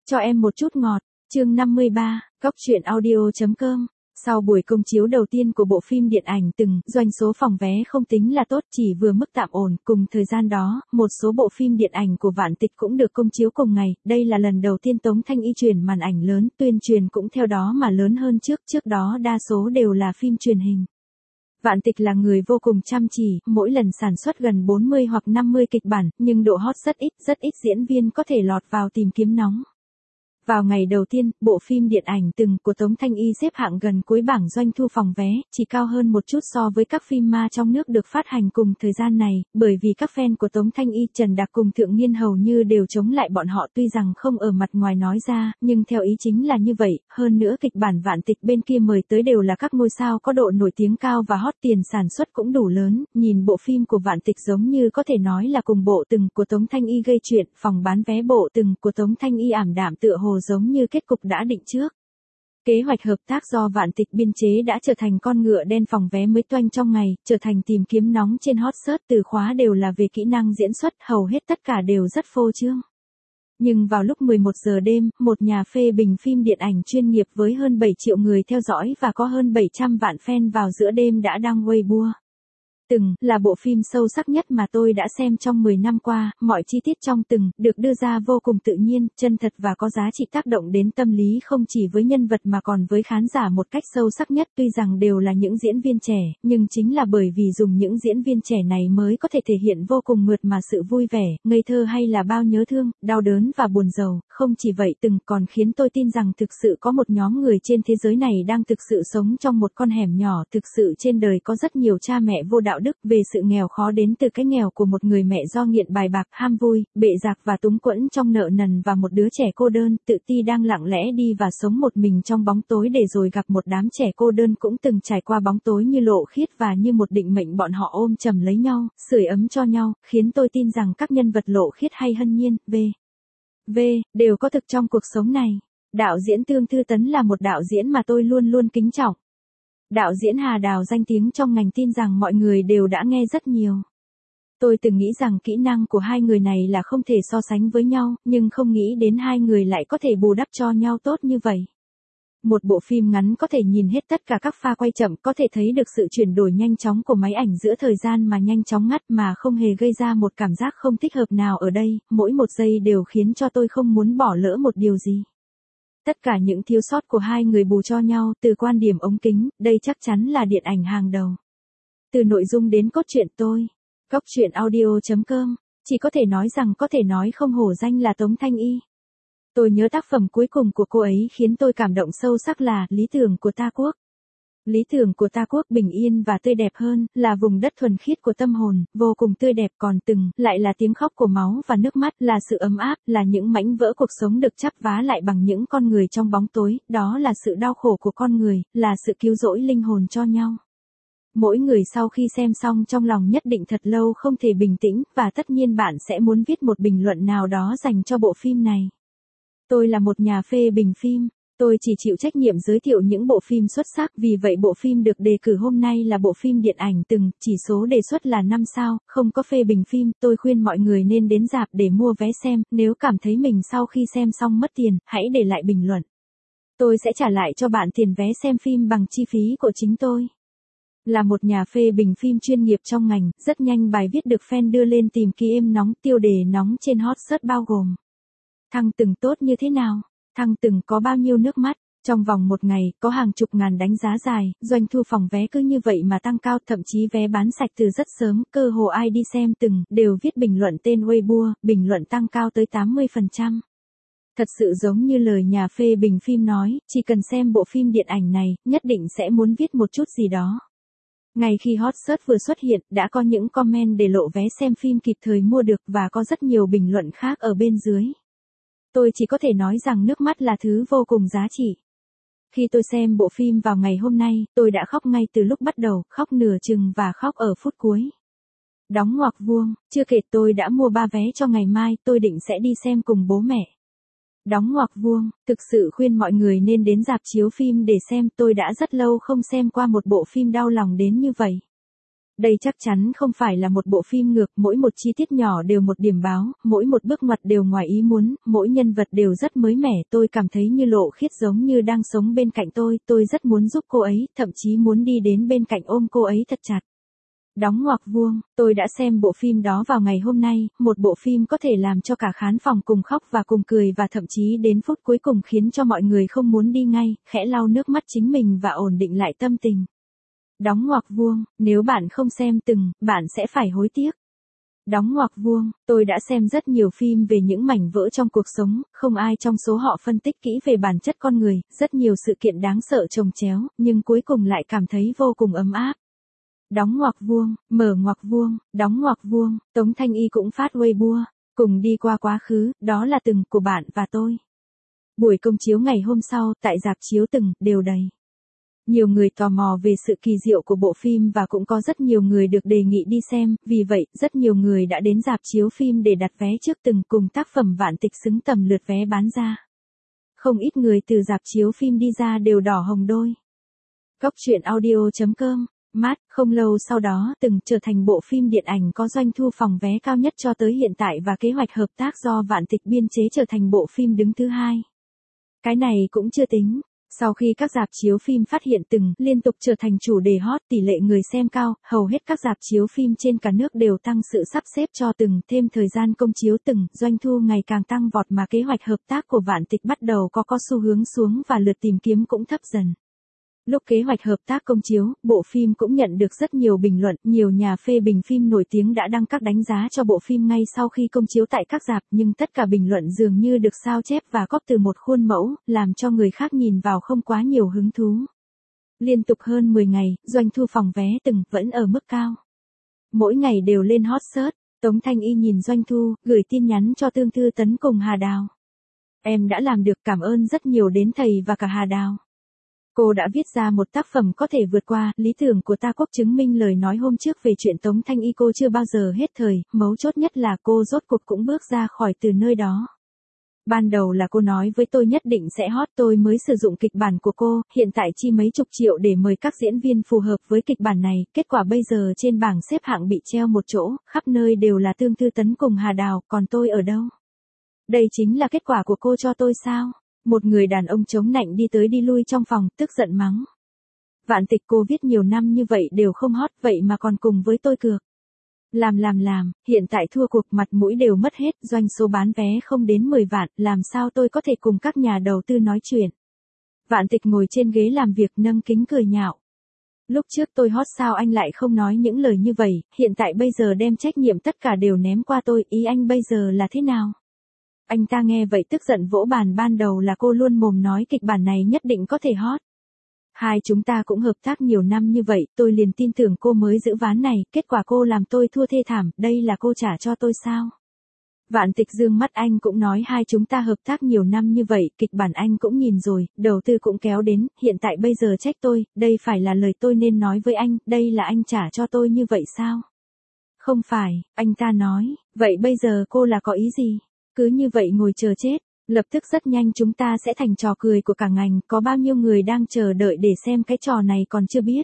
Cho em một chút ngọt, chương 53, Góc truyện audio.com. Sau buổi công chiếu đầu tiên của bộ phim điện ảnh Từng, doanh số phòng vé không tính là tốt, chỉ vừa mức tạm ổn. Cùng thời gian đó, một số bộ phim điện ảnh của Vạn Tịch cũng được công chiếu cùng ngày. Đây là lần đầu tiên Tống Thanh Y chuyển màn ảnh lớn, tuyên truyền cũng theo đó mà lớn hơn trước đó đa số đều là phim truyền hình. Vạn Tịch là người vô cùng chăm chỉ, mỗi lần sản xuất gần 40 hoặc 50 kịch bản, nhưng độ hot rất ít diễn viên có thể lọt vào tìm kiếm nóng. Vào ngày đầu tiên, bộ phim điện ảnh Từng của Tống Thanh Y xếp hạng gần cuối bảng doanh thu phòng vé, chỉ cao hơn một chút so với các phim ma trong nước được phát hành cùng thời gian này, bởi vì các fan của Tống Thanh Y, Trần Đạc cùng Thượng Nghiên hầu như đều chống lại bọn họ, tuy rằng không ở mặt ngoài nói ra, nhưng theo ý chính là như vậy. Hơn nữa kịch bản Vạn Tịch bên kia mời tới đều là các ngôi sao có độ nổi tiếng cao và hot, tiền sản xuất cũng đủ lớn. Nhìn bộ phim của Vạn Tịch giống như có thể nói là cùng bộ Từng của Tống Thanh Y gây chuyện, phòng bán vé bộ Từng của Tống Thanh Y ảm đạm tựa hồ giống như kết cục đã định trước. Kế hoạch hợp tác do Vạn Tịch biên chế đã trở thành con ngựa đen, phòng vé mới toanh trong ngày, trở thành tìm kiếm nóng trên hot search, từ khóa đều là về kỹ năng diễn xuất, hầu hết tất cả đều rất phô trương. Nhưng vào lúc 11 giờ đêm, một nhà phê bình phim điện ảnh chuyên nghiệp với hơn 7 triệu người theo dõi và có hơn 700 vạn fan vào giữa đêm đã đăng Weibo. Từng là bộ phim sâu sắc nhất mà tôi đã xem trong 10 năm qua, mọi chi tiết trong Từng được đưa ra vô cùng tự nhiên, chân thật và có giá trị, tác động đến tâm lý không chỉ với nhân vật mà còn với khán giả một cách sâu sắc nhất. Tuy rằng đều là những diễn viên trẻ, nhưng chính là bởi vì dùng những diễn viên trẻ này mới có thể thể hiện vô cùng mượt mà sự vui vẻ, ngây thơ hay là bao nhớ thương, đau đớn và buồn rầu. Không chỉ vậy, Từng còn khiến tôi tin rằng thực sự có một nhóm người trên thế giới này đang thực sự sống trong một con hẻm nhỏ, thực sự trên đời có rất nhiều cha mẹ vô đạo đức, về sự nghèo khó đến từ cái nghèo của một người mẹ do nghiện bài bạc, ham vui, bệ rạc và túng quẫn trong nợ nần, và một đứa trẻ cô đơn, tự ti đang lặng lẽ đi và sống một mình trong bóng tối, để rồi gặp một đám trẻ cô đơn cũng từng trải qua bóng tối như Lộ Khiết, và như một định mệnh bọn họ ôm chầm lấy nhau, sưởi ấm cho nhau, khiến tôi tin rằng các nhân vật Lộ Khiết hay Hân Nhiên, V đều có thực trong cuộc sống này. Đạo diễn Tương Thư Tấn là một đạo diễn mà tôi luôn luôn kính trọng. Đạo diễn Hà Đào danh tiếng trong ngành, tin rằng mọi người đều đã nghe rất nhiều. Tôi từng nghĩ rằng kỹ năng của hai người này là không thể so sánh với nhau, nhưng không nghĩ đến hai người lại có thể bù đắp cho nhau tốt như vậy. Một bộ phim ngắn có thể nhìn hết tất cả các pha quay chậm, có thể thấy được sự chuyển đổi nhanh chóng của máy ảnh giữa thời gian mà nhanh chóng ngắt, mà không hề gây ra một cảm giác không thích hợp nào ở đây, mỗi một giây đều khiến cho tôi không muốn bỏ lỡ một điều gì. Tất cả những thiếu sót của hai người bù cho nhau, từ quan điểm ống kính, đây chắc chắn là điện ảnh hàng đầu. Từ nội dung đến cốt truyện, Góc truyện audio.com, chỉ có thể nói rằng có thể nói không hổ danh là Tống Thanh Y. Tôi nhớ tác phẩm cuối cùng của cô ấy khiến tôi cảm động sâu sắc là Lý tưởng của ta quốc. Lý tưởng của ta quốc bình yên và tươi đẹp hơn, là vùng đất thuần khiết của tâm hồn, vô cùng tươi đẹp. Còn Từng lại là tiếng khóc của máu và nước mắt, là sự ấm áp, là những mảnh vỡ cuộc sống được chắp vá lại bằng những con người trong bóng tối, đó là sự đau khổ của con người, là sự cứu rỗi linh hồn cho nhau. Mỗi người sau khi xem xong trong lòng nhất định thật lâu không thể bình tĩnh, và tất nhiên bạn sẽ muốn viết một bình luận nào đó dành cho bộ phim này. Tôi là một nhà phê bình phim. Tôi chỉ chịu trách nhiệm giới thiệu những bộ phim xuất sắc, vì vậy bộ phim được đề cử hôm nay là bộ phim điện ảnh Từng, chỉ số đề xuất là 5 sao, không có phê bình phim. Tôi khuyên mọi người nên đến rạp để mua vé xem, nếu cảm thấy mình sau khi xem xong mất tiền, hãy để lại bình luận. Tôi sẽ trả lại cho bạn tiền vé xem phim bằng chi phí của chính tôi. Là một nhà phê bình phim chuyên nghiệp trong ngành, rất nhanh bài viết được fan đưa lên tìm kiếm nóng, tiêu đề nóng trên hot search bao gồm: Thăng Từng tốt như thế nào? Thăng Từng có bao nhiêu nước mắt? Trong vòng một ngày, có hàng chục ngàn đánh giá dài, doanh thu phòng vé cứ như vậy mà tăng cao, thậm chí vé bán sạch từ rất sớm, cơ hồ ai đi xem Từng đều viết bình luận tên Weibo, bình luận tăng cao tới 80%. Thật sự giống như lời nhà phê bình phim nói, chỉ cần xem bộ phim điện ảnh này, nhất định sẽ muốn viết một chút gì đó. Ngay khi hot search vừa xuất hiện, đã có những comment để lộ vé xem phim kịp thời mua được, và có rất nhiều bình luận khác ở bên dưới. Tôi chỉ có thể nói rằng nước mắt là thứ vô cùng giá trị. Khi tôi xem bộ phim vào ngày hôm nay, tôi đã khóc ngay từ lúc bắt đầu, khóc nửa chừng và khóc ở phút cuối. Đóng ngoặc vuông, chưa kể tôi đã mua 3 vé cho ngày mai, tôi định sẽ đi xem cùng bố mẹ. Đóng ngoặc vuông, thực sự khuyên mọi người nên đến rạp chiếu phim để xem, tôi đã rất lâu không xem qua một bộ phim đau lòng đến như vậy. Đây chắc chắn không phải là một bộ phim ngược, mỗi một chi tiết nhỏ đều một điểm báo, mỗi một bước ngoặt đều ngoài ý muốn, mỗi nhân vật đều rất mới mẻ, tôi cảm thấy như Lộ Khiết giống như đang sống bên cạnh tôi rất muốn giúp cô ấy, thậm chí muốn đi đến bên cạnh ôm cô ấy thật chặt. Đóng ngoặc vuông, tôi đã xem bộ phim đó vào ngày hôm nay, một bộ phim có thể làm cho cả khán phòng cùng khóc và cùng cười và thậm chí đến phút cuối cùng khiến cho mọi người không muốn đi ngay, khẽ lau nước mắt chính mình và ổn định lại tâm tình. Đóng ngoặc vuông, nếu bạn không xem từng, bạn sẽ phải hối tiếc. Đóng ngoặc vuông, tôi đã xem rất nhiều phim về những mảnh vỡ trong cuộc sống, không ai trong số họ phân tích kỹ về bản chất con người, rất nhiều sự kiện đáng sợ chồng chéo, nhưng cuối cùng lại cảm thấy vô cùng ấm áp. Đóng ngoặc vuông, mở ngoặc vuông, đóng ngoặc vuông, Tống Thanh Y cũng phát Weibo, cùng đi qua quá khứ, đó là từng của bạn và tôi. Buổi công chiếu ngày hôm sau, tại rạp chiếu từng, đều đầy. Nhiều người tò mò về sự kỳ diệu của bộ phim và cũng có rất nhiều người được đề nghị đi xem, vì vậy, rất nhiều người đã đến rạp chiếu phim để đặt vé trước từng cùng tác phẩm vạn tịch xứng tầm lượt vé bán ra. Không ít người từ rạp chiếu phim đi ra đều đỏ hồng đôi. Góc truyện audio.com Mát, không lâu sau đó từng trở thành bộ phim điện ảnh có doanh thu phòng vé cao nhất cho tới hiện tại và kế hoạch hợp tác do Vạn Tịch biên chế trở thành bộ phim đứng thứ hai. Cái này cũng chưa tính. Sau khi các rạp chiếu phim phát hiện từng liên tục trở thành chủ đề hot, tỷ lệ người xem cao, hầu hết các rạp chiếu phim trên cả nước đều tăng sự sắp xếp cho từng, thêm thời gian công chiếu từng, doanh thu ngày càng tăng vọt mà kế hoạch hợp tác của Vạn Tịch bắt đầu có xu hướng xuống và lượt tìm kiếm cũng thấp dần. Lúc kế hoạch hợp tác công chiếu, bộ phim cũng nhận được rất nhiều bình luận, nhiều nhà phê bình phim nổi tiếng đã đăng các đánh giá cho bộ phim ngay sau khi công chiếu tại các rạp, nhưng tất cả bình luận dường như được sao chép và cóp từ một khuôn mẫu, làm cho người khác nhìn vào không quá nhiều hứng thú. Liên tục hơn 10 ngày, doanh thu phòng vé từng vẫn ở mức cao. Mỗi ngày đều lên hot search, Tống Thanh Y nhìn doanh thu, gửi tin nhắn cho Tương Tư Tấn cùng Hà Đào. Em đã làm được, cảm ơn rất nhiều đến thầy và cả Hà Đào. Cô đã viết ra một tác phẩm có thể vượt qua lý tưởng của ta. Quốc chứng minh lời nói hôm trước về chuyện Tống Thanh Y cô chưa bao giờ hết thời, mấu chốt nhất là cô rốt cuộc cũng bước ra khỏi từ nơi đó. Ban đầu là cô nói với tôi nhất định sẽ hot, tôi mới sử dụng kịch bản của cô, hiện tại chi mấy chục triệu để mời các diễn viên phù hợp với kịch bản này, kết quả bây giờ trên bảng xếp hạng bị treo một chỗ, khắp nơi đều là Tương Tư Tấn cùng Hà Đào, còn tôi ở đâu? Đây chính là kết quả của cô cho tôi sao? Một người đàn ông chống nạnh đi tới đi lui trong phòng, tức giận mắng. Vạn Tịch cô viết nhiều năm như vậy đều không hot, vậy mà còn cùng với tôi cược. Làm, hiện tại thua cuộc, mặt mũi đều mất hết, doanh số bán vé không đến 10 vạn, làm sao tôi có thể cùng các nhà đầu tư nói chuyện. Vạn Tịch ngồi trên ghế làm việc nâng kính cười nhạo. Lúc trước tôi hot sao anh lại không nói những lời như vậy, hiện tại bây giờ đem trách nhiệm tất cả đều ném qua tôi, ý anh bây giờ là thế nào? Anh ta nghe vậy tức giận vỗ bàn, ban đầu là cô luôn mồm nói kịch bản này nhất định có thể hot. Hai chúng ta cũng hợp tác nhiều năm như vậy, tôi liền tin tưởng cô mới giữ ván này, kết quả cô làm tôi thua thê thảm, đây là cô trả cho tôi sao? Vạn Tịch dương mắt, anh cũng nói hai chúng ta hợp tác nhiều năm như vậy, kịch bản anh cũng nhìn rồi, đầu tư cũng kéo đến, hiện tại bây giờ trách tôi, đây phải là lời tôi nên nói với anh, đây là anh trả cho tôi như vậy sao? Không phải, anh ta nói, vậy bây giờ cô là có ý gì? Cứ như vậy ngồi chờ chết, lập tức rất nhanh chúng ta sẽ thành trò cười của cả ngành, có bao nhiêu người đang chờ đợi để xem cái trò này còn chưa biết.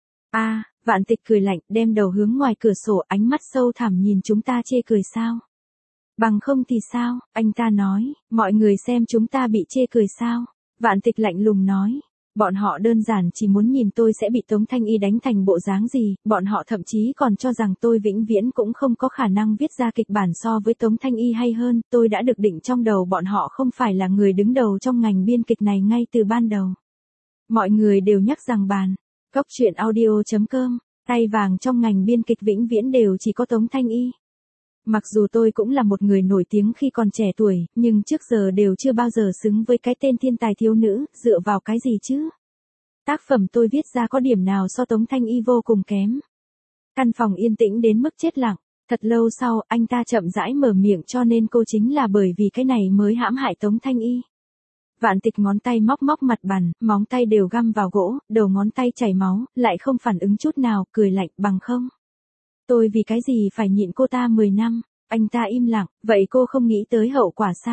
Vạn Tịch cười lạnh, đem đầu hướng ngoài cửa sổ, ánh mắt sâu thẳm nhìn chúng ta chê cười sao? Bằng không thì sao? Anh ta nói, mọi người xem chúng ta bị chê cười sao? Vạn Tịch lạnh lùng nói. Bọn họ đơn giản chỉ muốn nhìn tôi sẽ bị Tống Thanh Y đánh thành bộ dáng gì, bọn họ thậm chí còn cho rằng tôi vĩnh viễn cũng không có khả năng viết ra kịch bản so với Tống Thanh Y hay hơn, tôi đã được định trong đầu bọn họ không phải là người đứng đầu trong ngành biên kịch này ngay từ ban đầu. Mọi người đều nhắc rằng bàn, góc truyện audio.com, tay vàng trong ngành biên kịch vĩnh viễn đều chỉ có Tống Thanh Y. Mặc dù tôi cũng là một người nổi tiếng khi còn trẻ tuổi, nhưng trước giờ đều chưa bao giờ xứng với cái tên thiên tài thiếu nữ, dựa vào cái gì chứ? Tác phẩm tôi viết ra có điểm nào so Tống Thanh Y vô cùng kém. Căn phòng yên tĩnh đến mức chết lặng, thật lâu sau, anh ta chậm rãi mở miệng, cho nên cô chính là bởi vì cái này mới hãm hại Tống Thanh Y. Vạn Tịch ngón tay móc mặt bàn, móng tay đều găm vào gỗ, đầu ngón tay chảy máu, lại không phản ứng chút nào, cười lạnh, bằng không. Tôi vì cái gì phải nhịn cô ta 10 năm, anh ta im lặng, vậy cô không nghĩ tới hậu quả sao?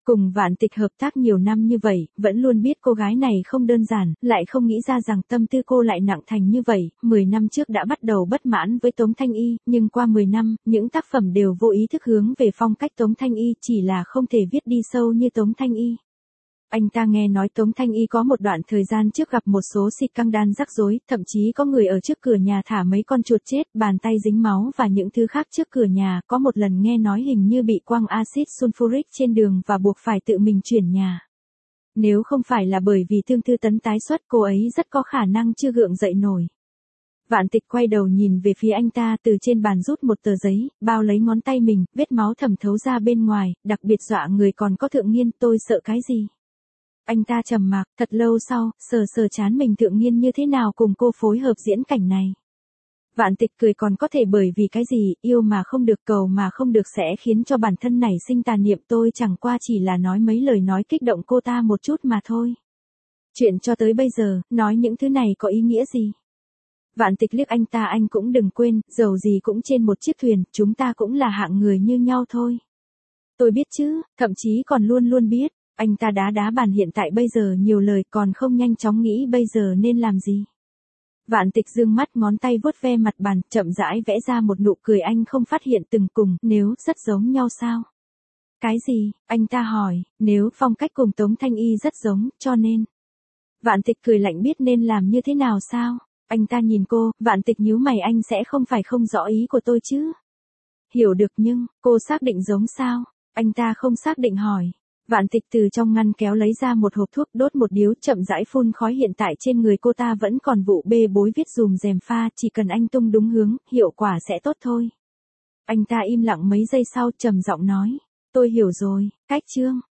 Cùng Vạn Tịch hợp tác nhiều năm như vậy, vẫn luôn biết cô gái này không đơn giản, lại không nghĩ ra rằng tâm tư cô lại nặng thành như vậy. 10 năm trước đã bắt đầu bất mãn với Tống Thanh Y, nhưng qua 10 năm, những tác phẩm đều vô ý thức hướng về phong cách Tống Thanh Y, chỉ là không thể viết đi sâu như Tống Thanh Y. Anh ta nghe nói Tống Thanh Y có một đoạn thời gian trước gặp một số scandal rắc rối, thậm chí có người ở trước cửa nhà thả mấy con chuột chết, bàn tay dính máu và những thứ khác trước cửa nhà, có một lần nghe nói hình như bị quăng axit sulfuric trên đường và buộc phải tự mình chuyển nhà. Nếu không phải là bởi vì Thương Thư Tấn tái xuất, cô ấy rất có khả năng chưa gượng dậy nổi. Vạn Tịch quay đầu nhìn về phía anh ta, từ trên bàn rút một tờ giấy, bao lấy ngón tay mình, vết máu thẩm thấu ra bên ngoài, đặc biệt dọa người còn có Thượng Nghiên, tôi sợ cái gì? Anh ta trầm mặc, thật lâu sau, sờ trán mình, Thượng Nghiên như thế nào cùng cô phối hợp diễn cảnh này. Vạn Tịch cười, còn có thể bởi vì cái gì, yêu mà không được, cầu mà không được sẽ khiến cho bản thân nảy sinh tà niệm, tôi chẳng qua chỉ là nói mấy lời nói kích động cô ta một chút mà thôi. Chuyện cho tới bây giờ, nói những thứ này có ý nghĩa gì? Vạn Tịch liếc anh ta, anh cũng đừng quên, dầu gì cũng trên một chiếc thuyền, chúng ta cũng là hạng người như nhau thôi. Tôi biết chứ, thậm chí còn luôn luôn biết. Anh ta đá bàn, hiện tại bây giờ nhiều lời còn không nhanh chóng nghĩ bây giờ nên làm gì. Vạn Tịch dương mắt, ngón tay vuốt ve mặt bàn, chậm rãi vẽ ra một nụ cười, anh không phát hiện từng cùng, nếu rất giống nhau sao? Cái gì? Anh ta hỏi, nếu phong cách cùng Tống Thanh Y rất giống, cho nên. Vạn Tịch cười lạnh, biết nên làm như thế nào sao? Anh ta nhìn cô, Vạn Tịch nhíu mày, anh sẽ không phải không rõ ý của tôi chứ? Hiểu được, nhưng, cô xác định giống sao? Anh ta không xác định hỏi. Vạn Tịch từ trong ngăn kéo lấy ra một hộp thuốc, đốt một điếu, chậm rãi phun khói, hiện tại trên người cô ta vẫn còn vụ bê bối viết dùm rèm pha, chỉ cần anh tung đúng hướng, hiệu quả sẽ tốt thôi. Anh ta im lặng mấy giây sau, trầm giọng nói, tôi hiểu rồi, cách chương.